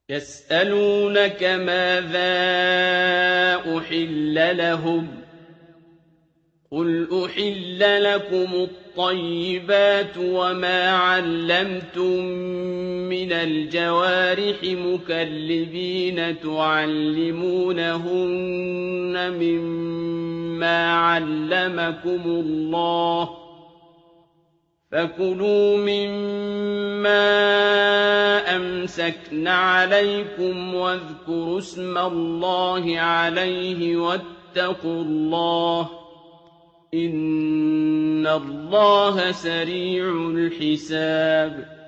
يسألونك ماذا أحل لهم قل أحل لكم الطيبات وما علمتم من الجوارح مكلبين تعلمونهن مما علمكم الله فكلوا مما أمسكن عليكم واذكروا اسم الله عليه واتقوا الله إن الله سريع الحساب